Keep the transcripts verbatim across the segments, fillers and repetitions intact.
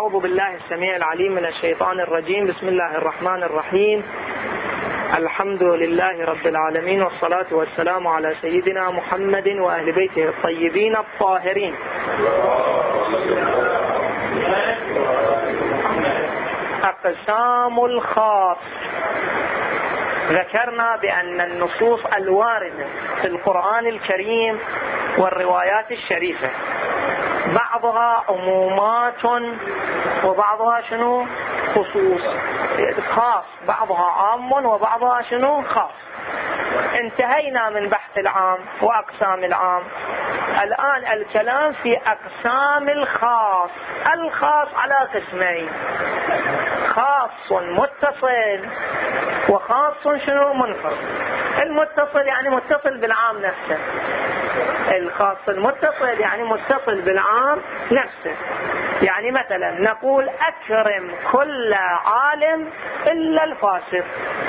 أعوذ بالله السميع العليم من الشيطان الرجيم. بسم الله الرحمن الرحيم. الحمد لله رب العالمين، والصلاة والسلام على سيدنا محمد وأهل بيته الطيبين الطاهرين. أقسام الخاص. ذكرنا بأن النصوص الواردة في القرآن الكريم والروايات الشريفة بعضها عمومات وبعضها شنو خصوص خاص، بعضها عام وبعضها شنو خاص. انتهينا من بحث العام وأقسام العام. الآن الكلام في أقسام الخاص. الخاص على قسمين: خاص متصل وخاص شنو منفصل. المتصل يعني متصل بالعام نفسه، الخاص المتصل يعني متصل بالعام نفسه. يعني مثلا نقول أكرم كل عالم إلا الفاسق.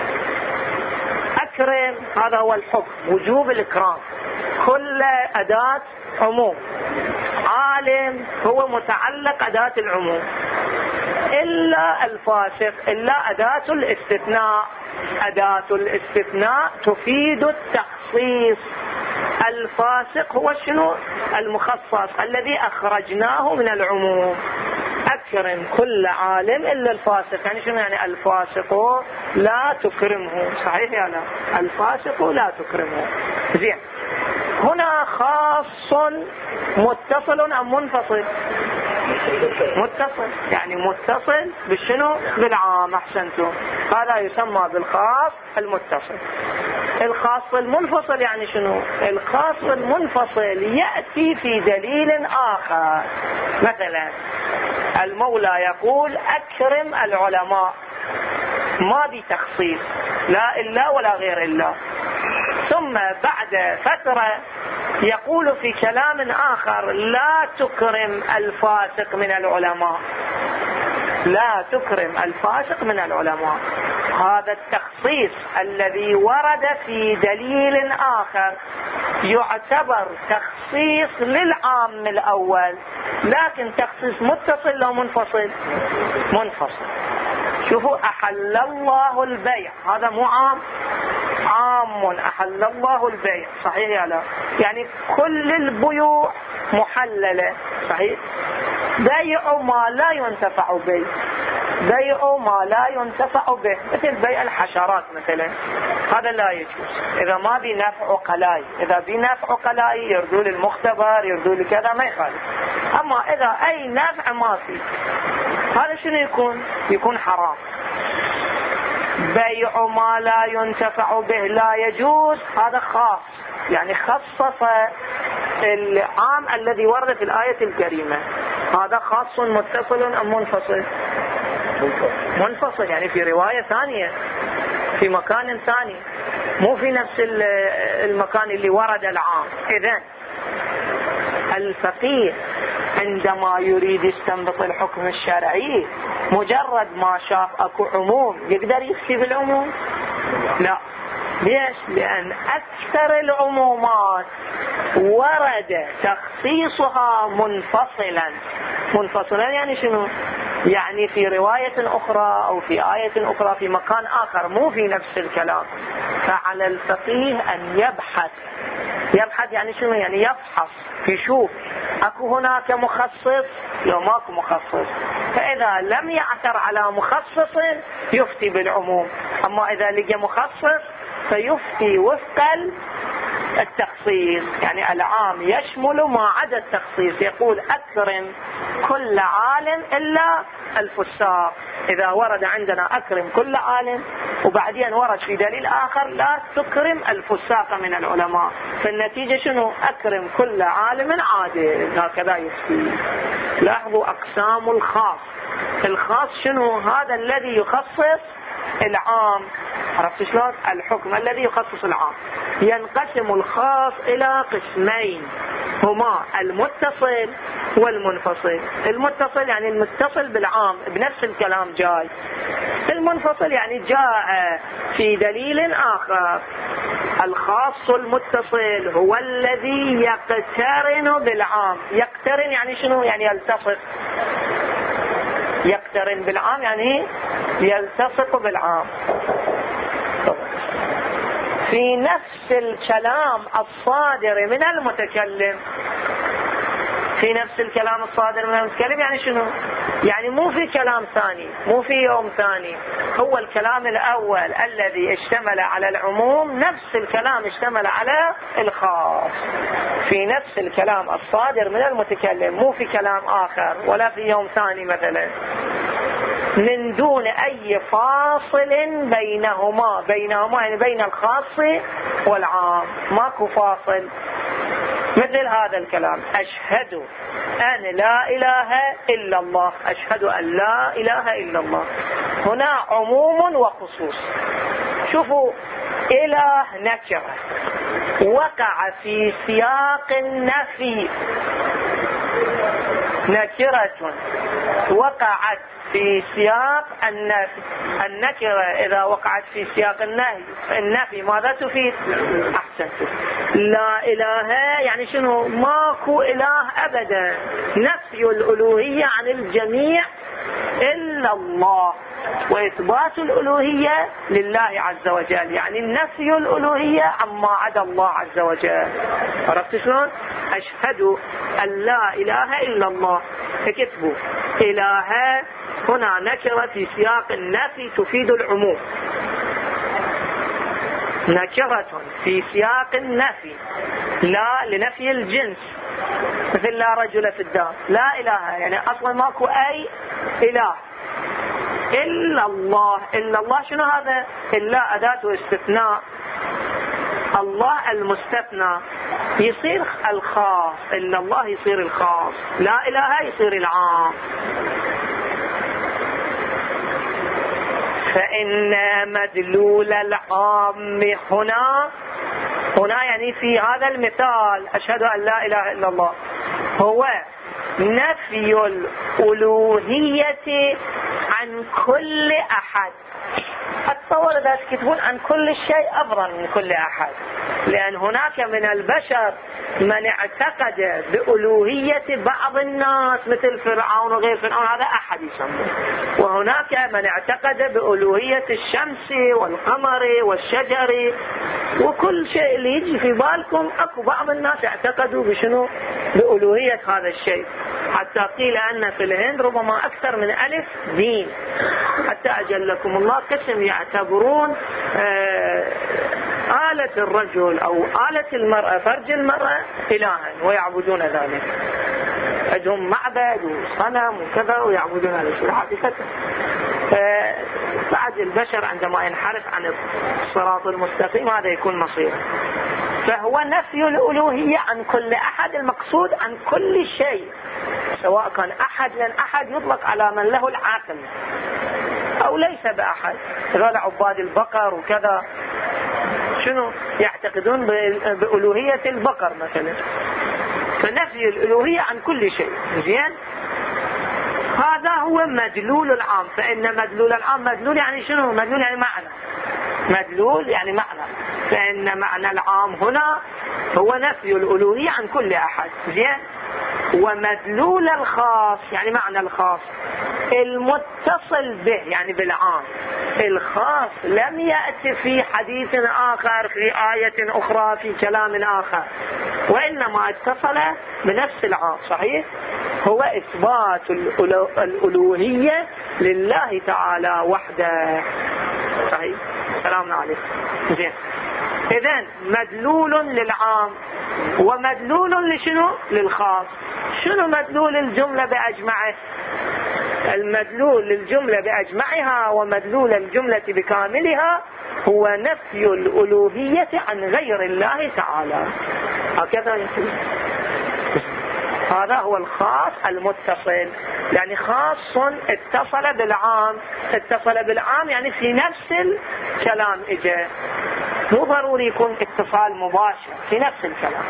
أكرم هذا هو الحكم، وجوب الإكرام. كل أداة عموم، عالم هو متعلق أداة العموم، إلا الفاسق إلا أداة الاستثناء. أداة الاستثناء تفيد التخصيص. الفاسق هو شنو؟ المخصص الذي أخرجناه من العموم. أكرم كل عالم إلا الفاسق، يعني شنو؟ يعني الفاسق لا تكرمه. صحيح يا لا؟ الفاسق لا تكرمه. زين، هنا خاص متصل أم منفصل؟ متصل، يعني متصل بالشنو؟ بالعام. أحسنتم، هذا يسمى بالخاص المتصل. الخاص المنفصل يعني شنو؟ الخاص المنفصل يأتي في دليل آخر. مثلا المولى يقول أكرم العلماء، ما بتخصيص، لا إلا ولا غير إلا. ثم بعد فترة يقول في كلام آخر لا تكرم الفاسق من العلماء، لا تكرم الفاسق من العلماء. هذا التخصيص الذي ورد في دليل آخر يعتبر تخصيص للعام الأول، لكن تخصيص متصل لو منفصل؟ منفصل. شوفوا، أحل الله البيع، هذا مو عام؟ عام، أحل الله البيع. صحيح يا لا؟ يعني كل البيوع محللة. صحيح؟ بيع ما لا ينتفع به، بيع ما لا ينتفع به، مثل بيع الحشرات مثلا، هذا لا يجوز إذا ما بنفع قلاي. إذا بنفع قلاي يردوا للمختبر، يردوا لكذا، ما يخالف. أما إذا أي نفع ما فيه، هذا شنو يكون؟ يكون حرام. بيع ما لا ينتفع به لا يجوز، هذا خاص، يعني خصص العام الذي ورد في الآية الكريمة. هذا خاص متصل أم منفصل؟ منفصل، يعني في رواية ثانية، في مكان ثاني، مو في نفس المكان اللي ورد العام. إذن الفقيه عندما يريد يستنبط الحكم الشرعي مجرد ما شاف اكو عموم يقدر يفتي بالعموم؟ لا. ليش؟ لأن أكثر العمومات ورد تخصيصها منفصلا. منفصلا يعني شنو؟ يعني في رواية أخرى أو في آية أخرى في مكان آخر، مو في نفس الكلام. فعلى الفقيه أن يبحث. يبحث يعني شنو؟ يعني يفحص، يشوف أكو هناك مخصص لو ماكو مخصص. فإذا لم يعثر على مخصص يفتي بالعموم، أما إذا لقى مخصص فيفتي وفق التخصيص. يعني العام يشمل ما عدا التخصيص. يقول أكرم كل عالم إلا الفساق. إذا ورد عندنا أكرم كل عالم، وبعدين ورد في دليل آخر لا تكرم الفساق من العلماء، فالنتيجة شنو؟ أكرم كل عالم عادل. هكذا يفتي. لاحظوا أقسام الخاص. الخاص شنو؟ هذا الذي يخصص العام. عرفت شلون؟ الحكم الذي يخصص العام. ينقسم الخاص إلى قسمين، هما المتصل والمنفصل. المتصل يعني المتصل بالعام بنفس الكلام جاي. المنفصل يعني جاء في دليل آخر. الخاص المتصل هو الذي يقترن بالعام. يقترن يعني شنو؟ يعني يلتصق. يقترن بالعام يعني يلتصق بالعام. في نفس الكلام الصادر من المتكلم، في نفس الكلام الصادر من المتكلم يعني شنو؟ يعني مو في كلام ثاني، مو في يوم ثاني، هو الكلام الأول الذي اشتمل على العموم نفس الكلام اشتمل على الخاص. في نفس الكلام الصادر من المتكلم، مو في كلام آخر ولا في يوم ثاني مثلا، من دون أي فاصل بينهما، بينهما يعني بين الخاص والعام، ماكو فاصل. مثل هذا الكلام: أشهد أن لا إله إلا الله، أشهد أن لا إله إلا الله، هنا عموم وخصوص. شوفوا، إله نكرة وقع في سياق النفي، نكرة وقعت في سياق النفي. النكرة إذا وقعت في سياق النهي النفي ماذا تفيد؟ أحسنت، لا إله يعني شنو؟ ماكو إله أبدا، نفي الألوهية عن الجميع إلا الله، وإثبات الألوهية لله عز وجل، يعني نفي الألوهية عما عدا الله عز وجل. عرفت شلون؟ أشهد أن لا إله إلا الله، اكتبوا إله هنا نكرة في سياق النفي تفيد العموم، نكرة في سياق النفي، لا لنفي الجنس، مثل لا رجل في الدار، لا إله يعني أصلا ماكو أي إله إلا الله. إلا الله شنو هذا؟ إلا أداة استثناء، الله المستثنى يصير الخاص، إلا الله يصير الخاص، لا إله يصير العام. فإن مدلول العام هنا هنا يعني في هذا المثال أشهد أن لا إله إلا الله هو نفي الألوهية عن كل أحد. أتصور إذا تكتبون عن كل شيء أفضل من كل أحد، لأن هناك من البشر من اعتقد بألوهية بعض الناس مثل فرعون وغير فرعون، هذا أحد يسمى، وهناك من اعتقد بألوهية الشمس والقمر والشجر وكل شيء اللي يجي في بالكم. أكو بعض الناس اعتقدوا بشنو؟ بألوهية هذا الشيء، حتى قيل أن في الهند ربما أكثر من ألف دين، حتى أجلكم الله قسم يعتبرون آه آلة الرجل أو آلة المرأة، فرج المرأة، إلها ويعبدون ذلك، عندهم معبد وصنم وكذا ويعبدون هذا حقيقة. بعد البشر عندما ينحرف عن الصراط المستقيم هذا يكون مصيره. فهو نفي الألوهية عن كل أحد، المقصود عن كل شيء، سواء كان أحد، لأن أحد يطلق على من له العقل أو ليس بأحد. هذول عباد البقر وكذا شنو يعتقدون بألوهية البقر مثلا، فنفي الألوهية عن كل شيء. زين، هذا هو مدلول العام. فإن مدلول العام، مدلول يعني شنو؟ مدلول يعني معنى، مدلول يعني معنى. فإن معنى العام هنا هو نفي الألوهية عن كل أحد. زين، ومدلول الخاص يعني معنى الخاص المتصل به يعني بالعام. الخاص لم يأتي في حديث آخر، في آية أخرى، في كلام آخر، وإنما اتصل بنفس العام. صحيح، هو إثبات الألوهية لله تعالى وحده. صحيح، سلام عليكم. زين، إذن مدلول للعام ومدلول لشنو؟ للخاص. شنو مدلول الجملة بأجمعه؟ المدلول للجملة بأجمعها ومدلول الجملة بكاملها هو نفي الألوهية عن غير الله تعالى. هكذا يقول. هذا هو الخاص المتصل، يعني خاص اتصل بالعام. اتصل بالعام يعني في نفس الكلام اجى، مو ضروري يكون اتصال مباشر، في نفس الكلام.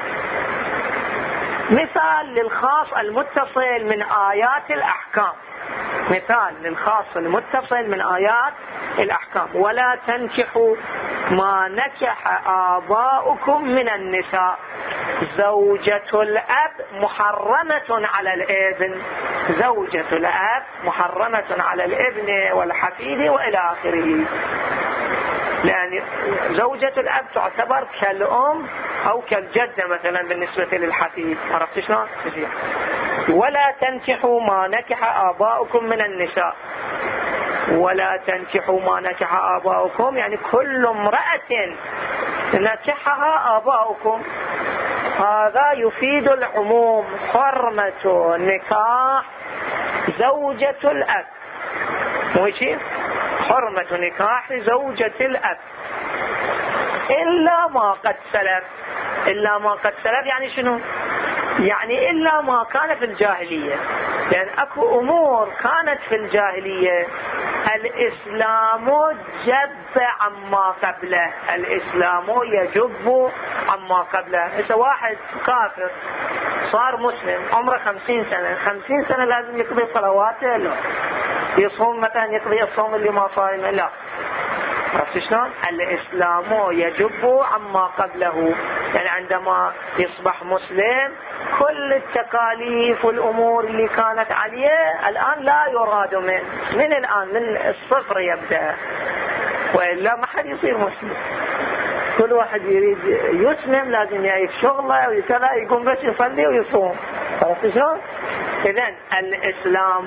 مثال للخاص المتصل من آيات الأحكام، مثال للخاص المتصل من آيات الأحكام: ولا تنكحوا ما نكح آباؤكم من النساء زوجة الأب محرمة على الابن، زوجة الأب محرمة على الابن والحفيد وإلى آخره، لأن زوجة الأب تعتبر كالأم أو كالجدة مثلا بالنسبة للحفيد. عرفت شلون؟ ولا تنكحوا ما نكح آباؤكم من النساء، ولا تنكحوا ما نكح آباؤكم يعني كل امرأة نكحها آباؤكم، هذا يفيد العموم. حرمة نكاح زوجة الأب، مو شيء؟ حرمة نكاح زوجة الأب إلا ما قد سلف. إلا ما قد سلف يعني شنو؟ يعني إلا ما كان في الجاهلية، لأن أكو أمور كانت في الجاهلية الإسلام جب عما قبله، الإسلام يجب عما قبله. إذا واحد كافر صار مسلم عمره خمسين سنة، خمسين سنة لازم يقضي صلواته؟ لا. يصوم مثلا يقضي الصوم اللي ما صايم؟ لا. عرفت شلون؟ الإسلام يجب عما قبله، يعني عندما يصبح مسلم كل التكاليف والأمور اللي كانت عليه الآن لا يراد منه، من الآن من الصفر يبدأ، وإلا ما حد يصير مسلم. كل واحد يريد يسلم لازم يعيش شغله وكذا، يقوم بس يصلي ويصوم. عرفت شلون؟ إذن الإسلام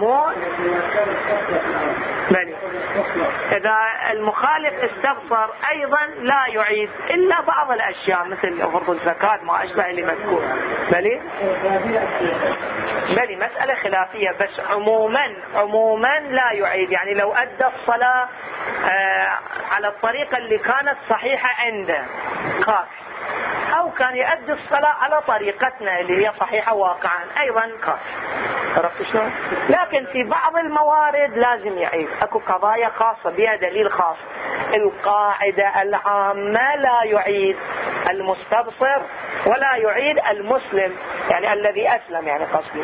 بلي إذا المخالف استبصر أيضا لا يعيد إلا بعض الأشياء مثل فرض الزكاة ما أشبه اللي مذكور. بلي بلي مسألة خلافية، بس عموما عموما لا يعيد. يعني لو أدى الصلاة آه على الطريقة اللي كانت صحيحة عنده كافي، أو كان يؤدي الصلاة على طريقتنا اللي هي صحيحة واقعا أيضا كافي. عرفت شلون؟ لكن في بعض الموارد لازم يعيد، اكو قضايا خاصة بها دليل خاص. القاعدة العامة لا يعيد المستبصر ولا يعيد المسلم، يعني الذي أسلم، يعني قصدي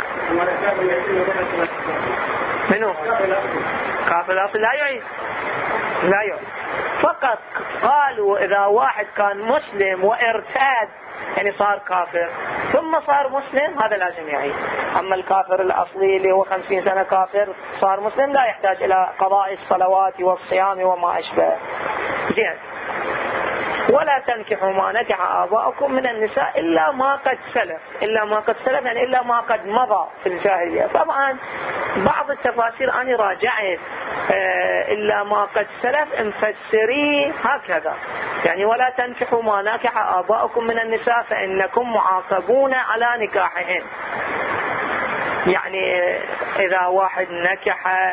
منو؟ كافر الأصل لا يعيد، لا يعيد. فقط قالوا إذا واحد كان مسلم وارتاد يعني صار كافر ثم صار مسلم هذا لازم يعيد. أما الكافر الأصلي اللي هو خمسين سنة كافر صار مسلم لا يحتاج إلى قضاء الصلوات والصيام وما أشبه. زين. ولا تنكحوا ما نكح آباؤكم من النساء إلا ما قد سلف. إلا ما قد سلف يعني إلا ما قد مضى في الجاهلية. طبعا بعض التفاسير أنا راجعت إلا ما قد سلف مفسري هكذا، يعني ولا تنكحوا ما نكح آباؤكم من النساء فإنكم معاقبون على نكاحهن. يعني إذا واحد نكح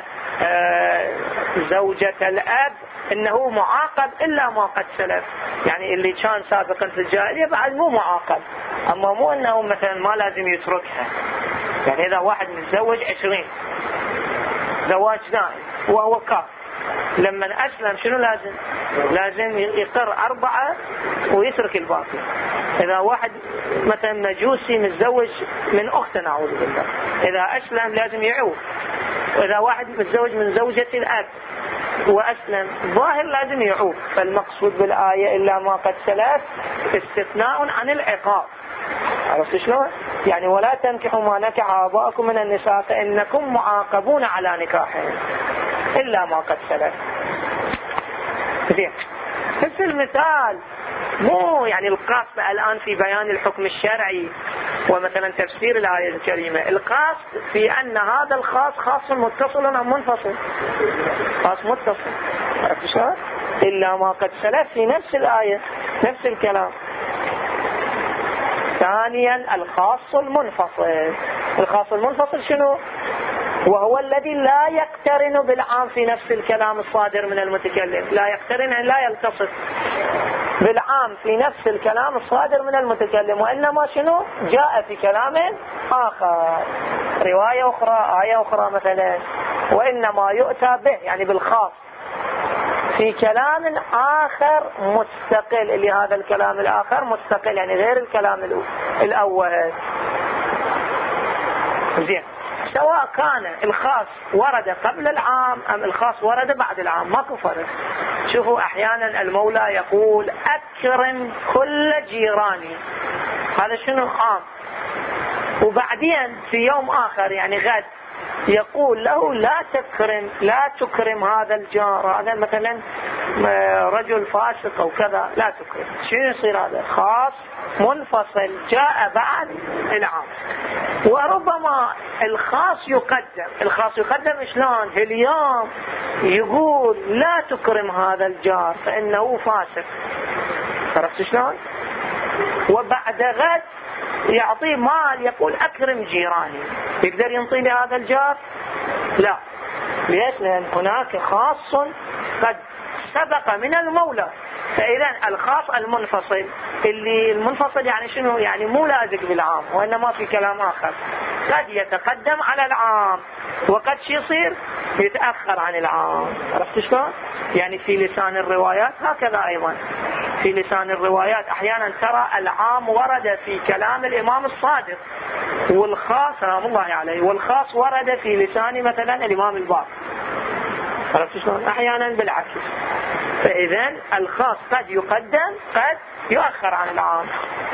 زوجة الأب إنه معاقب إلا ما قد سلف، يعني اللي كان سابقا في الجاهلية بعد مو معاقب. أما مو أنه مثلا ما لازم يتركها، يعني إذا واحد متزوج عشرين زواج دائم وهو كافر، لما أسلم شنو لازم؟ لازم يقر أربعة ويترك الباقي. إذا واحد مثلا مجوسي متزوج من أخته نعوذ بالله، إذا أسلم لازم يعود. وإذا واحد متزوج من زوجة الأب وأسلم ظاهر لازم يعود. فالمقصود بالآية إلا ما قد سلف استثناء عن العقاب. عرفت شلون؟ يعني ولا تنكحوا ما نكح آباؤكم من النساء فإنكم معاقبون على نكاحهم إلا ما قد سلف. زين. بس المثال مو يعني القصد الآن في بيان الحكم الشرعي ومثلا تفسير الآية الكريمة، القصد في أن هذا الخاص خاص متصل أم منفصل؟ خاص متصل. عرفت شلون؟ إلا ما قد سلف في نفس الآية نفس الكلام. ثانيا الخاص المنفصل. الخاص المنفصل شنو؟ وهو الذي لا يقترن بالعام في نفس الكلام الصادر من المتكلم. لا يقترن يعني لا يلتصق بالعام في نفس الكلام الصادر من المتكلم، وإنما شنو؟ جاء في كلام آخر، رواية أخرى، آية أخرى مثلا، وإنما يؤتى به يعني بالخاص في كلام آخر مستقل، اللي هذا الكلام الآخر مستقل يعني غير الكلام الأول. زين. سواء كان الخاص ورد قبل العام أم الخاص ورد بعد العام ماكو فرق. شوفوا أحيانا المولى يقول أكرم كل جيراني، هذا شنو عام. وبعدين في يوم آخر يعني غد يقول له لا تكرم لا تكرم هذا الجار، هذا مثلا رجل فاسق أو كذا لا تكرم. شنو يصير؟ هذا خاص منفصل جاء بعد العام. وربما الخاص يقدم الخاص يقدم شلون؟ اليوم يقول لا تكرم هذا الجار فإنه فاسق، عرفت شلون؟ وبعد غد يعطيه مال يقول أكرم جيراني، يقدر ينطي لهذا الجار؟ لا. ليش؟ لأن هناك خاص قد سبق من المولى. فإذا الخاص المنفصل اللي المنفصل يعني شنو؟ يعني مو لازق بالعام وإنما في كلام آخر، قد يتقدم على العام وقد شي يصير يتأخر عن العام. عرفت شلون؟ يعني في لسان الروايات هكذا أيضا. في لسان الروايات أحيانا ترى العام ورد في كلام الإمام الصادق والخاص سلام الله عليه، والخاص ورد في لسان مثلا الإمام الباقر. عرفت شلون؟ أحيانا بالعكس. فإذا الخاص قد يقدم قد يؤخر عن العام.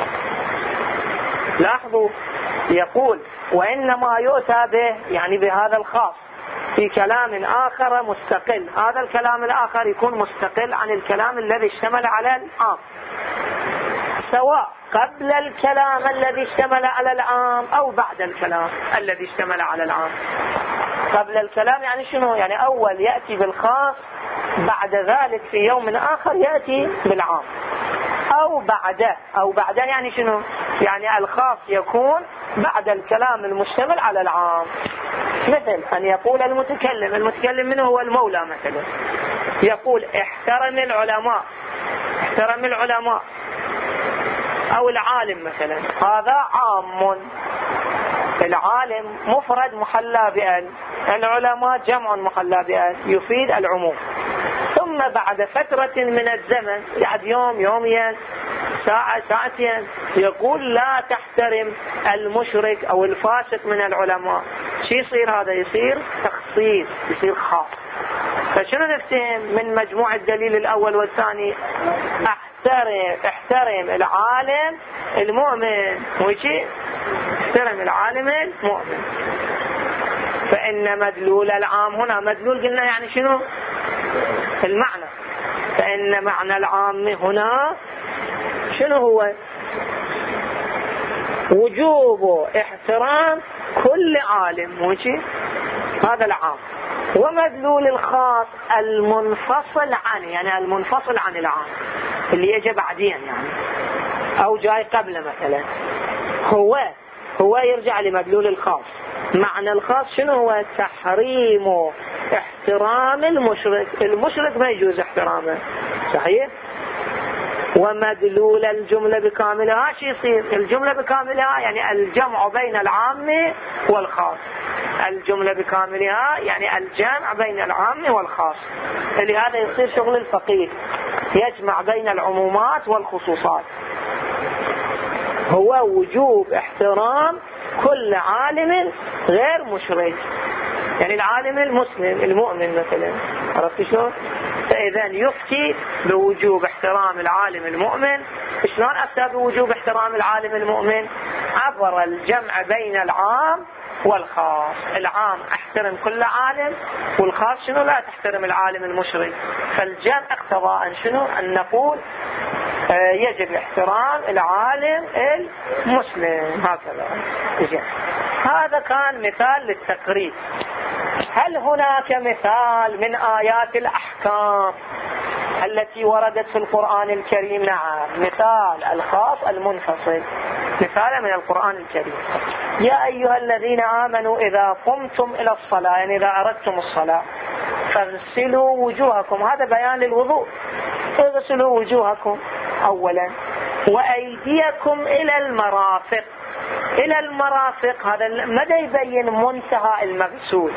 لاحظوا يقول وإنما يؤتى به يعني بهذا الخاص في كلام آخر مستقل، هذا الكلام الآخر يكون مستقل عن الكلام الذي اشتمل على العام، سواء قبل الكلام الذي اشتمل على العام أو بعد الكلام الذي اشتمل على العام. قبل الكلام يعني شنو؟ يعني أول يأتي بالخاص، بعد ذلك في يوم آخر يأتي بالعام. أو بعده أو بعده يعني شنو؟ يعني الخاص يكون بعد الكلام المشتمل على العام. مثل أن يقول المتكلم المتكلم منه هو المولى مثلا، يقول احترم العلماء احترم العلماء أو العالم مثلا، هذا عام. العالم مفرد محلى بأن، العلماء جمع محلى بأن، يفيد العموم. ثم بعد فترة من الزمن بعد يوم يومين ساعة ساعتين يقول لا تحترم المشرك أو الفاسق من العلماء. شو يصير؟ هذا يصير تخصيص، يصير خاص. فشنو نفهم من مجموع الدليل الأول والثاني؟ احترم احترم العالم المؤمن، وشي احترم العالم المؤمن. فإن مدلول العام هنا، مدلول قلنا يعني شنو؟ المعنى. فإن معنى العام هنا شنو هو؟ وجوب احترام كل عالم، وشي هذا العام. ومدلول الخاص المنفصل عنه، يعني المنفصل عن العام اللي يجي بعدين يعني أو جاي قبله مثلا، هو هو يرجع لمدلول الخاص. معنى الخاص شنو هو؟ تحريم احترام المشرك، المشرك ما يجوز احترامه، صحيح؟ ومدلول الجملة بكاملها شو يصير؟ الجملة بكاملها يعني الجمع بين العام والخاص، الجملة بكاملها يعني الجمع بين العام والخاص. لهذا يصير شغل الفقيه، يجمع بين العمومات والخصوصات. هو وجوب احترام كل عالم غير مشرك، يعني العالم المسلم المؤمن مثلا، عرفت شلون؟ فإذا يفتي بوجوب احترام العالم المؤمن. شلون أفتى بوجوب احترام العالم المؤمن؟ عبر الجمع بين العام والخاص. العام احترم كل عالم، والخاص شنو؟ لا تحترم العالم المشرك. فالجمع اقتضى أن شنو؟ أن نقول آه يجب احترام العالم المسلم، هكذا. هذا كان مثال للتقريب. هل هناك مثال من آيات الأحكام التي وردت في القرآن الكريم؟ نعم، مثال الخاص المنفصل، مثال من القرآن الكريم. يا أيها الذين آمنوا إذا قمتم إلى الصلاة، يعني إذا أردتم الصلاة فاغسلوا وجوهكم، هذا بيان للوضوء. اغسلوا وجوهكم أولا، وأيديكم إلى المرافق. إلى المرافق هذا مدى يبين منتهى المغسول،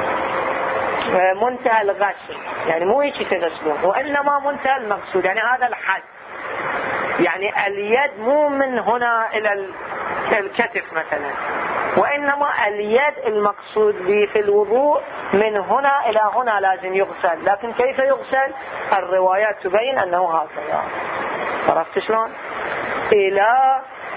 منتهى الغسل، يعني مو هيك تغسلون، وإنما منتهى المغسول، يعني هذا الحد. يعني اليد مو من هنا إلى الكتف مثلا، وإنما اليد المقصود به في الوضوء من هنا إلى هنا لازم يغسل. لكن كيف يغسل؟ الروايات تبين أنه هكذا. عرفت شلون؟ إلى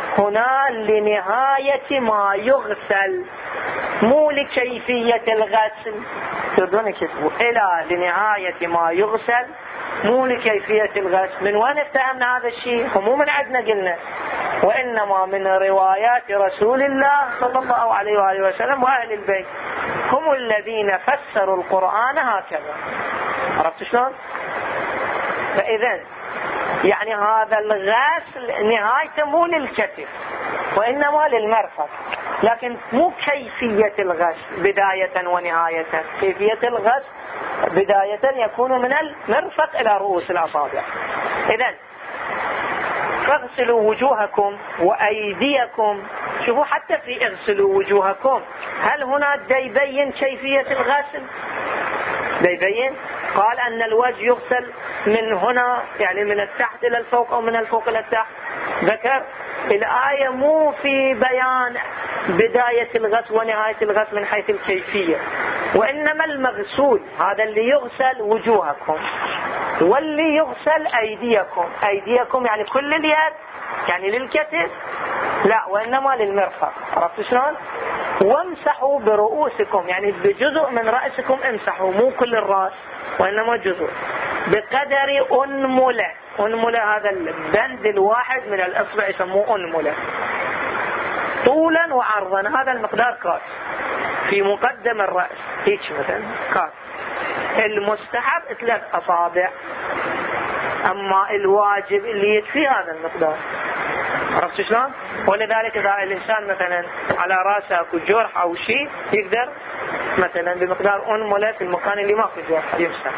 هنا لنهاية ما يغسل مو لكيفية الغسل. تردون كتبوا إلى لنهاية ما يغسل مو لكيفية الغسل. من وين افتهمنا هذا الشيء؟ مو من عندنا قلنا، وإنما من روايات رسول الله صلى الله عليه وآله وسلم وأهل البيت، هم الذين فسروا القرآن هكذا. عرفت شلون؟ فإذا يعني هذا الغسل نهايته مو للكتف وإنما للمرفق، لكن مو كيفية الغسل بداية ونهاية. كيفية الغسل بداية يكون من المرفق إلى رؤوس الأصابع. إذن فاغسلوا وجوهكم وأيديكم. شوفوا حتى في اغسلوا وجوهكم، هل هنا يبين كيفية الغسل؟ يبين قال أن الوجه يغسل من هنا، يعني من التحت إلى الفوق أو من الفوق إلى التحت. ذكر الآية مو في بيان بداية الغسل ونهاية الغسل من حيث الكيفية، وإنما المغسول هذا اللي يغسل وجوهكم واللي يغسل أيديكم. أيديكم يعني كل اليد، يعني للكتف لا، وإنما للمرفق. عرفت شلون؟ وامسحوا برؤوسكم، يعني بجزء من رأسكم امسحوا، مو كل الرأس وإنما جزء، بقدر أنملة. أنملة هذا البند الواحد من الأصبع يسموه أنملة، طولا وعرضا. هذا المقدار كاس في مقدم الرأس، هيك مثلا كاس. المستحب ثلاث أصابع، أما الواجب اللي يكفي هذا المقدار. عرفت شلون؟ ولذلك إذا الإنسان مثلا على رأسه أكو جرح أو شيء يقدر مثلا بمقدار أنملة في المكان اللي ما في جرح يمسح.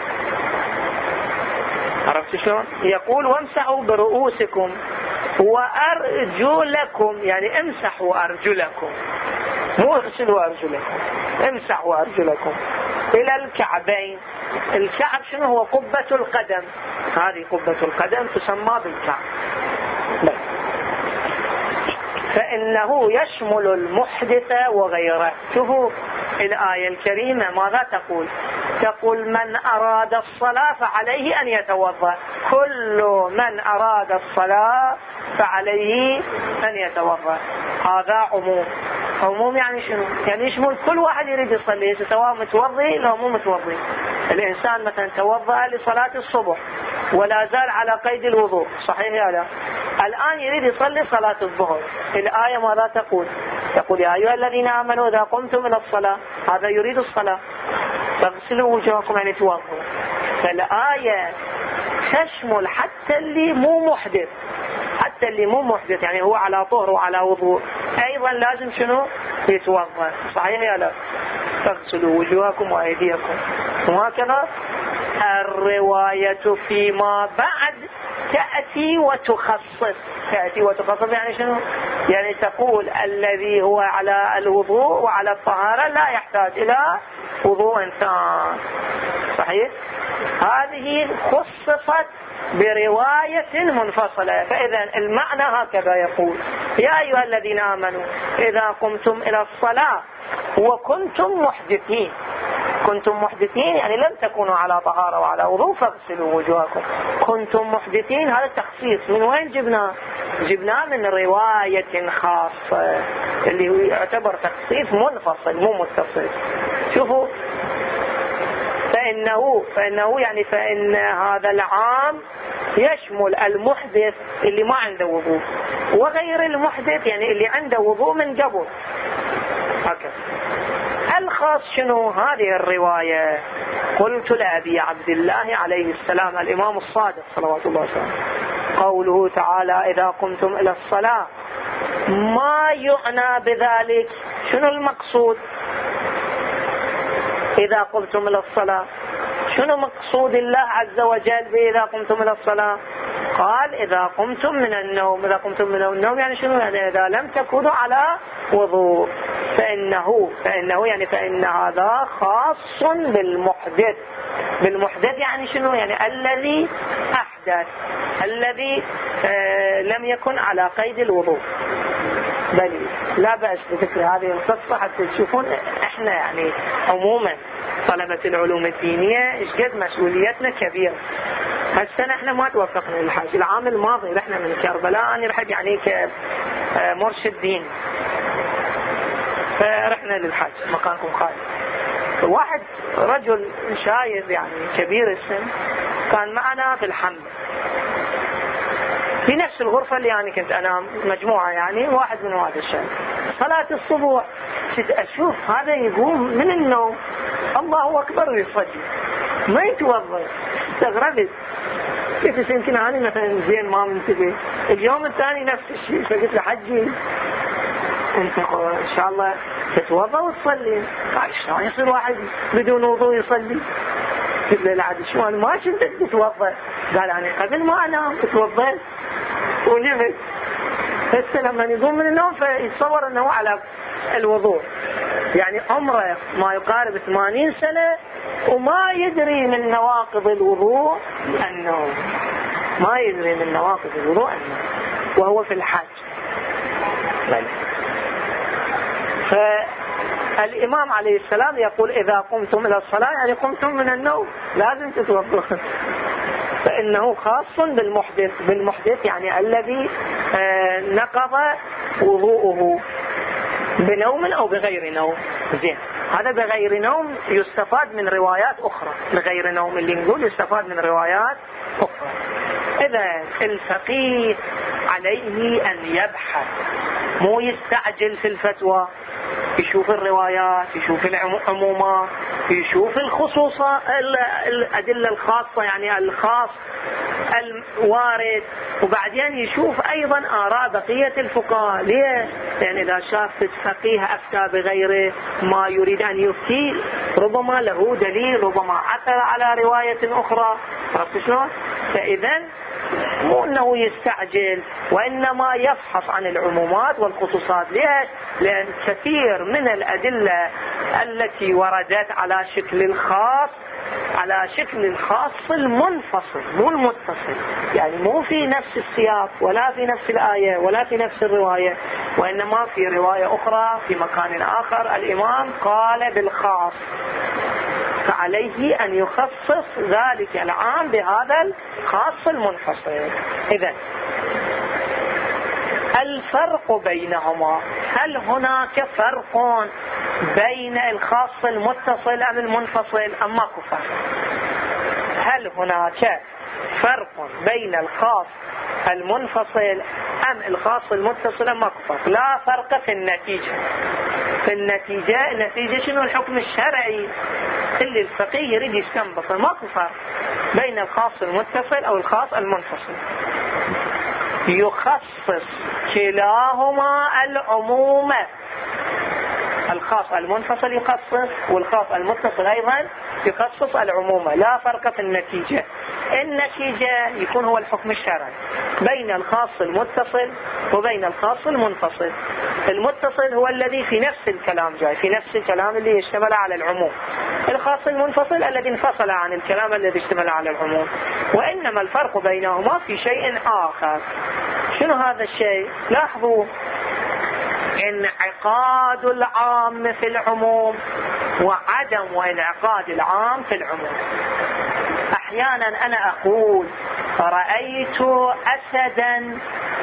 عرفت شلون؟ يقول وامسحوا برؤوسكم وأرجلكم، يعني امسحوا أرجلكم، مو اغسلوا أرجلكم، امسحوا أرجلكم إلى الكعبين. الكعب شنو هو؟ قبة القدم. هذه قبة القدم تسمى بالكعب. لا. فإنه يشمل المحدث وغيره. شوفوا الآية الكريمة ماذا تقول؟ تقول من أراد الصلاة فعليه أن يتوضأ. كل من أراد الصلاة فعليه أن يتوضأ. هذا عموم. عموم يعني شنو؟ يعني يشمل كل واحد يريد يصلي، سواء متوضي لو مو متوضي. الإنسان مثلا توضأ لصلاة الصبح ولا زال على قيد الوضوء، صحيح يا لا؟ الآن يريد يصلي صلاة الظهر. الآية ماذا تقول؟ تقول يا أيها الذين آمنوا إذا قمتم إلى الصلاة. هذا يريد الصلاة، فاغسلوا وجوهكم يعني توضؤوا. فالآية تشمل حتى اللي مو محدث، حتى اللي مو محدث يعني هو على طهر وعلى وضوء أيضا لازم شنو؟ يتوضأ. صحيح يا لا؟ فاغسلوا وجوهكم وأيديكم. وهكذا الرواية فيما بعد تأتي وتخصص. تأتي وتخصص يعني شنو؟ يعني تقول الذي هو على الوضوء وعلى الطهارة لا يحتاج إلى وضوء ثاني. صحيح؟ هذه خصصت برواية منفصلة. فإذا المعنى هكذا يقول يا أيها الذين آمنوا إذا قمتم إلى الصلاة وكنتم محدثين. كنتم محدثين يعني لم تكونوا على طهارة وعلى وضوء فاغسلوا وجوهكم. كنتم محدثين هذا التخصيص من وين جبناه؟ جبناه من رواية خاصة اللي هو يعتبر تخصيص منفصل مو متصل. شوفوا فإنه فإنه يعني فإن هذا العام يشمل المحدث اللي ما عنده وضوء وغير المحدث يعني اللي عنده وضوء من قبل. هكذا. الخاص شنو؟ هذه الرواية. قلت لأبي عبد الله عليه السلام الإمام الصادق صلوات الله وسلامه قوله تعالى إذا قمتم إلى الصلاة ما يعنى بذلك؟ شنو المقصود إذا قمتم إلى الصلاة؟ شنو مقصود الله عز وجل بإذا قمتم إلى الصلاة؟ قال إذا قمتم من النوم. إذا قمتم من النوم يعني شنو؟ يعني إذا لم تكونوا على وضوء. فإنه فإنه يعني فإن هذا خاص بالمحدث. بالمحدث يعني شنو؟ يعني الذي أحدث، الذي آه لم يكن على قيد الوضوء. بل لا بأس بذكر هذه القصة حتى تشوفون احنا يعني عموما طلبة العلوم الدينية ايش قد مسؤوليتنا كبيرة. هالسنة احنا ما توفقنا للحج. العام الماضي احنا من كربلاء انا رحت يعني مرشد دين، فرحنا للحج مكانكم خالد. واحد رجل شايب يعني كبير السن كان معنا في الحمل في نفس الغرفة اللي يعني كنت أنا مجموعة يعني واحد من هذا الشاب. صلاة الصبح كنت أشوف هذا يقوم من النوم الله أكبر ويصلي ما يتوضأ. استغربت كيف يمكن أنا مثلا زين ما منتبه. اليوم الثاني نفس الشيء فقلت له حجي أنت إن شاء الله تتوضأ وتصلي. قال شلون يصير واحد بدون وضوء يصلي؟ قلت له العادي شو أنا ما كنت تتوضأ. قال أنا قبل ما أنام اتوضأت ونمت. هسه لما يقوم من النوم فيتصور أنه على الوضوء. يعني عمره ما يقارب ثمانين سنة وما يدري من نواقض الوضوء النوم، ما يدري من نواقض الوضوء النوم وهو في الحج. فالإمام عليه السلام يقول إذا قمتم إلى الصلاة يعني قمتم من النوم لازم تتوضأ، فإنه خاص بالمحدث. بالمحدث يعني الذي نقض وضوءه بنوم أو بغير نوم. زين، هذا بغير نوم يستفاد من روايات أخرى. بغير نوم اللي نقول يستفاد من روايات أخرى. إذا الفقيه عليه أن يبحث، مو يستعجل في الفتوى، يشوف الروايات، يشوف العمومات، يشوف الخصوصة الأدلة الخاصة يعني الخاص الوارد، وبعدين يشوف أيضا آراء بقية الفقهاء. ليه؟ لأن إذا شاف فقيه أفتى بغيره ما يريد أن يفتي ربما له دليل، ربما عثر على رواية أخرى. عرفت شلون؟ فإذا مو أنه يستعجل وإنما يفحص عن العمومات والخصوصات. ليش؟ لأن كثير من الأدلة التي وردت على شكل الخاص على شكل الخاص المنفصل مو المتصل، يعني مو في نفس السياق ولا في نفس الآية ولا في نفس الرواية، وإنما في رواية أخرى في مكان آخر الإمام قال بالخاص، فعليه أن يخصص ذلك العام بهذا الخاص المنفصل. إذن الفرق بينهما، هل هناك فرق بين الخاص المتصل أم المنفصل أم ماكو فرق؟ هل هناك فرق بين الخاص المنفصل أم الخاص المتصل أم ماكو فرق؟ لا فرق في النتيجة. في النتيجة النتيجة شنو؟ الحكم الشرعي اللي الفقيه يريد يستنبطه. ماكو فرق بين الخاص المتصل أو الخاص المنفصل. يخصص كلاهما العموم. الخاص المنفصل يخصص والخاص المتصل أيضا يخصص العموم. لا فرق في النتيجة. النتيجة يكون هو الحكم الشرعي بين الخاص المتصل وبين الخاص المنفصل. المتصل هو الذي في نفس الكلام جاي في نفس الكلام اللي يشتمل على العموم. الخاص المنفصل الذي انفصل عن الكلام الذي يشتمل على العموم. وإنما الفرق بينهما في شيء آخر. شنو هذا الشيء؟ لاحظوا انعقاد العام في العموم وعدم انعقاد العام في العموم. احيانا انا اقول رأيت اسدا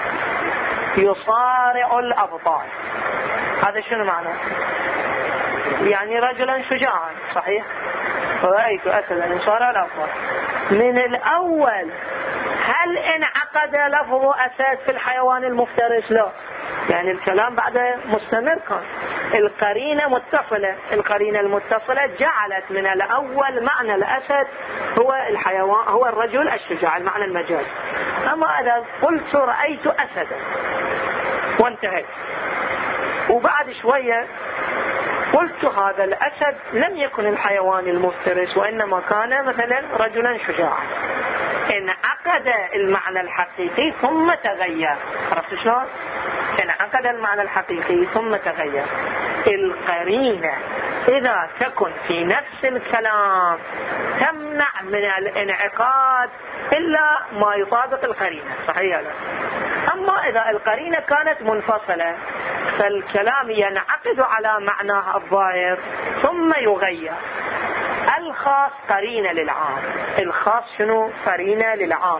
يصارع الابطال. هذا شنو معنى؟ يعني رجلا شجاعا، صحيح؟ رأيت اسدا يصارع الابطال. من الاول هل انعقد لفظ اسد في الحيوان المفترس؟ لا، يعني الكلام بعد مستمر. كان القرينة متصلة. القرينة المتصلة جعلت من الأول معنى الأسد هو الحيوان، هو الرجل الشجاع، المعنى المجازي. أما إذا قلت رأيت أسدا وانتهيت، وبعد شوية قلت هذا الأسد لم يكن الحيوان المفترس وإنما كان مثلا رجلا شجاعا، انعقد المعنى الحقيقي ثم تغير. عرفت شلون؟ انعقد المعنى الحقيقي ثم تغير. القرينة إذا تكن في نفس الكلام تمنع من الانعقاد إلا ما يطابق القرينة، صحيح لا؟ أما إذا القرينة كانت منفصلة فالكلام ينعقد على معناه الظاهر ثم يغير. الخاص قرينة للعام. الخاص شنو؟ قرينة للعام.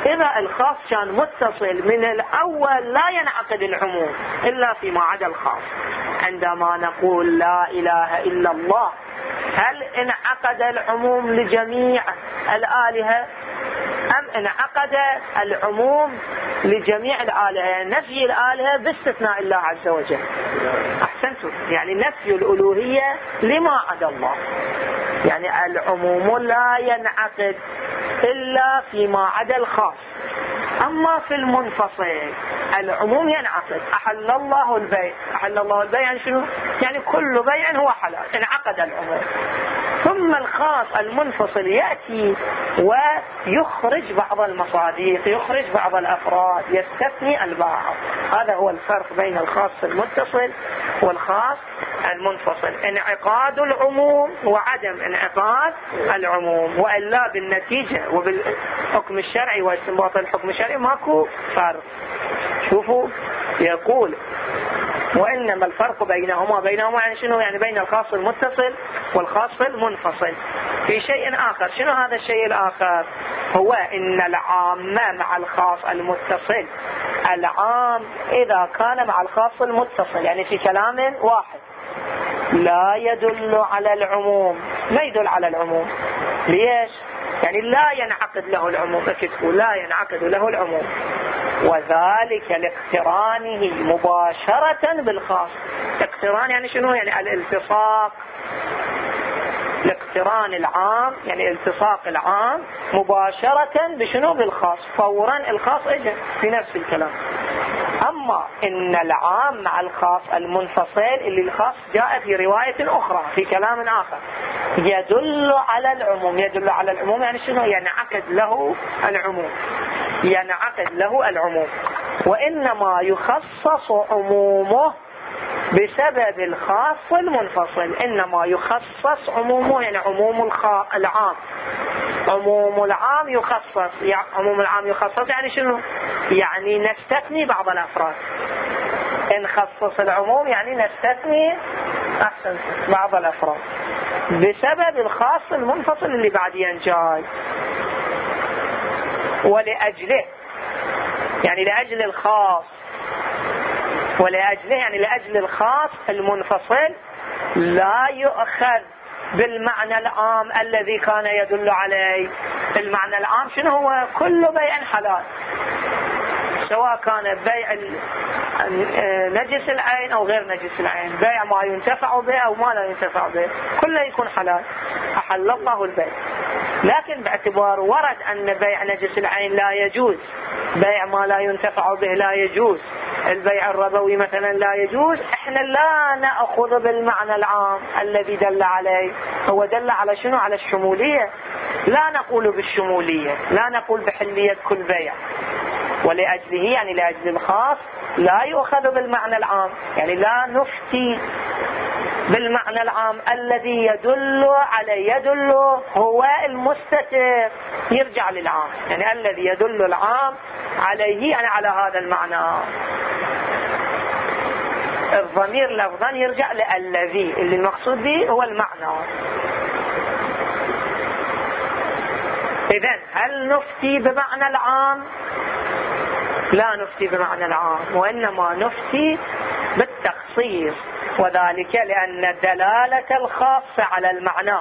إذا الخاص كان متصل من الأول لا ينعقد العموم إلا فيما عدا الخاص. عندما نقول لا إله إلا الله، هل انعقد العموم لجميع الآلهة أم انعقد العموم لجميع الآلهة؟ نفي الآلهة باستثناء الله عز وجل. أحسنتم، يعني نفي الألوهية لما عدا الله، يعني العموم لا ينعقد إلا فيما عدا الخاص. أما في المنفصل العموم ينعقد. أحل الله البيع، أحل الله البيع يعني شنو؟ يعني كل بيع هو حلال، انعقد العموم. ثم الخاص المنفصل يأتي ويخرج بعض المصادق، يخرج بعض الأفراد، يستثني البعض. هذا هو الفرق بين الخاص المتصل والخاص المنفصل، انعقاد العموم وعدم انعقاد العموم، وإلا بالنتيجة وبالحكم الشرعي واستنباط الحكم الشرعي ماكو فرق. شوفوا يقول وإنما الفرق بينهما بينهما يعني شنو؟ يعني بين الخاص المتصل والخاص المنفصل في شيء آخر. شنو هذا الشيء الآخر؟ هو إن العام مع الخاص المتصل، العام إذا كان مع الخاص المتصل يعني في كلام واحد لا يدل على العموم، ما يدل على العموم. ليش؟ يعني لا ينعقد له العموم، اكتبوا لا ينعقد له العموم، وذلك لاقترانه مباشرة بالخاص. اقتران يعني شنو؟ يعني الالتصاق، الاقتران العام يعني التصاق العام مباشرة بشنو؟ بالخاص، فورا الخاص اجى في نفس الكلام. أما إن العام مع الخاص المنفصل اللي الخاص جاء في رواية أخرى في كلام آخر يدل على العموم. يدل على العموم يعني شنو؟ ينعقد له العموم، ينعقد له العموم، وإنما يخصص عمومه بسبب الخاص المنفصل. إنما يخصص عمومه يعني عموم العام، عموم العام يخصص. يعني عموم العام يخصص يعني شنو؟ يعني نستثني بعض الأفراد. إن خصص العموم يعني نستثني أحسن بعض الأفراد بسبب الخاص المنفصل اللي بعدين جاي. ولأجله يعني لأجل الخاص، ولأجله يعني لأجل الخاص المنفصل لا يؤخذ بالمعنى العام الذي كان يدل عليه. المعنى العام شنو هو؟ كل بيع حلال، سواء كان بيع نجس العين أو غير نجس العين، بيع ما ينتفع به أو ما لا ينتفع به، كله يكون حلال. أحل الله البيع. لكن باعتبار ورد أن بيع نجس العين لا يجوز، بيع ما لا ينتفع به لا يجوز، البيع الربوي مثلا لا يجوز، احنا لا نأخذ بالمعنى العام الذي دل عليه. هو دل على شنو؟ على الشمولية. لا نقول بالشمولية، لا نقول بحلية كل بيع. ولأجله يعني لأجل الخاص لا يؤخذ بالمعنى العام، يعني لا نفتي بالمعنى العام الذي يدل على يدل هو المستتر، يرجع للعام، يعني الذي يدل العام عليه يعني على هذا المعنى. الضمير لفظا يرجع للذي اللي المقصود به هو المعنى. إذن هل نفتي بمعنى العام؟ لا نفتي بمعنى العام، وإنما نفتي بالتخصيص، وذلك لأن دلالة الخاص على المعنى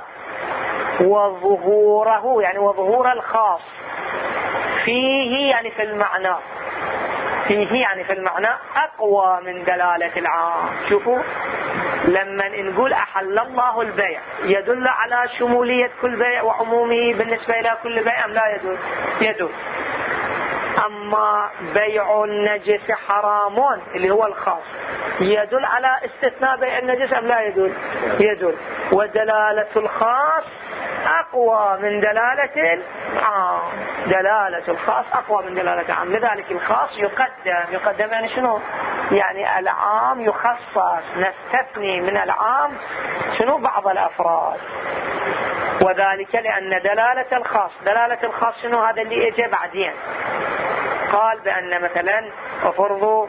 وظهوره يعني وظهور الخاص فيه يعني في المعنى، فيه يعني في المعنى أقوى من دلالة العام. شوفوا لما نقول أحل الله البيع يدل على شمولية كل بيع وعمومه بالنسبة إلى كل بيع أم لا يدل؟ يدل. أما بيع النجس حرام اللي هو الخاص يدل على استثناء بيع النجس أم لا يدل؟ يدل. ودلالة الخاص أقوى من دلالة العام، دلالة الخاص أقوى من دلالة العام، لذلك الخاص يقدم. يقدم يعني شنو؟ يعني العام يخصص، نستثني من العام شنو؟ بعض الأفراد. وذلك لأن دلالة الخاص، دلالة الخاص شنو؟ هذا اللي اجى بعدين. قال بأن مثلا وفرض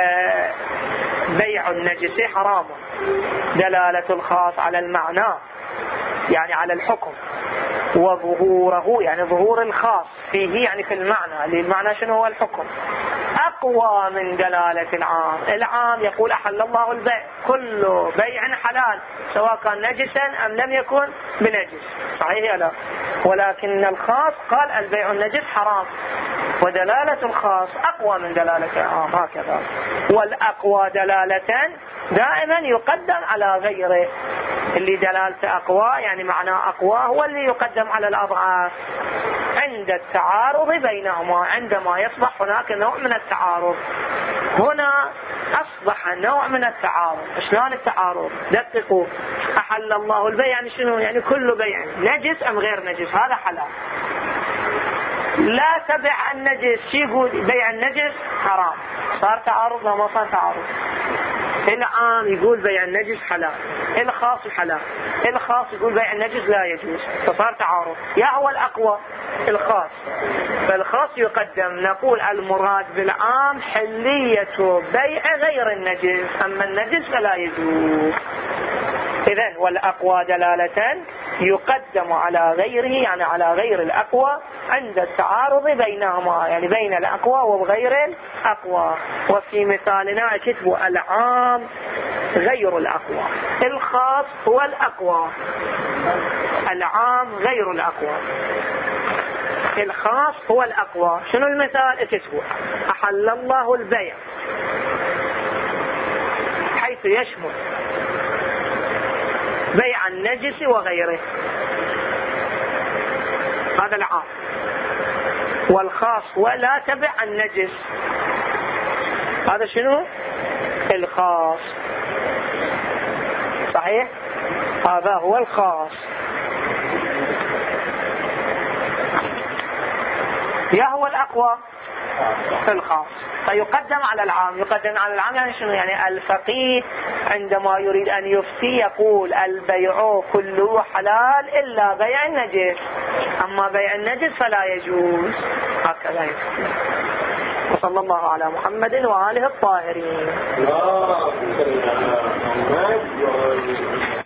بيع النجس حرام، دلالة الخاص على المعنى يعني على الحكم، وظهوره يعني ظهور الخاص فيه يعني في المعنى، المعنى شنو هو الحكم، أقوى من دلالة العام. العام يقول أحل الله البيع، كل بيع حلال سواء كان نجسا أم لم يكن بنجس، صحيح لا؟ ولكن الخاص قال البيع النجس حرام، ودلالة الخاص أقوى من دلالة العام، هكذا. والأقوى دلالة دائما يقدم على غيره، اللي دلالته أقوى يعني معناه أقوى هو اللي يقدم على الأضعاف عند التعارض بينهما، عندما يصبح هناك نوع من التعارض. هنا أصبح نوع من التعارض. شلون التعارض؟ دققوا. أحل الله البيع يعني شنو؟ يعني كل بيع نجس أم غير نجس هذا حلال. لا تبع النجس، شي يقول بيع النجس حرام، صار تعارض ولا ما صار تعارض؟ العام يقول بيع النجس حلال، الخاص حلال، الخاص يقول بيع النجس لا يجوز، فصار تعارض. يا هو الأقوى الخاص، فالخاص يقدم. نقول المراد بالعام حلية بيع غير النجس، أما النجس فلا يجوز. إذن والأقوى دلالة يقدم على غيره يعني على غير الأقوى عند التعارض بينهما، يعني بين الأقوى وغير الأقوى. وفي مثالنا كتبوا العام غير الأقوى، الخاص هو الأقوى، العام غير الأقوى، الخاص هو الأقوى. شنو المثال؟ كتبوا أحل الله البيع حيث يشمل بيع النجس وغيره، هذا العام. والخاص ولا تبع النجس، هذا شنو؟ الخاص، صحيح؟ هذا هو الخاص. يا هو الأقوى الخاص، فيقدم على العام. يقدم على العام يعني شنو؟ يعني الفقيه عندما يريد أن يفتي يقول البيع كله حلال إلا بيع النجس، أما بيع النجس فلا يجوز، هكذا. وصلى الله على محمد وآله الطاهرين.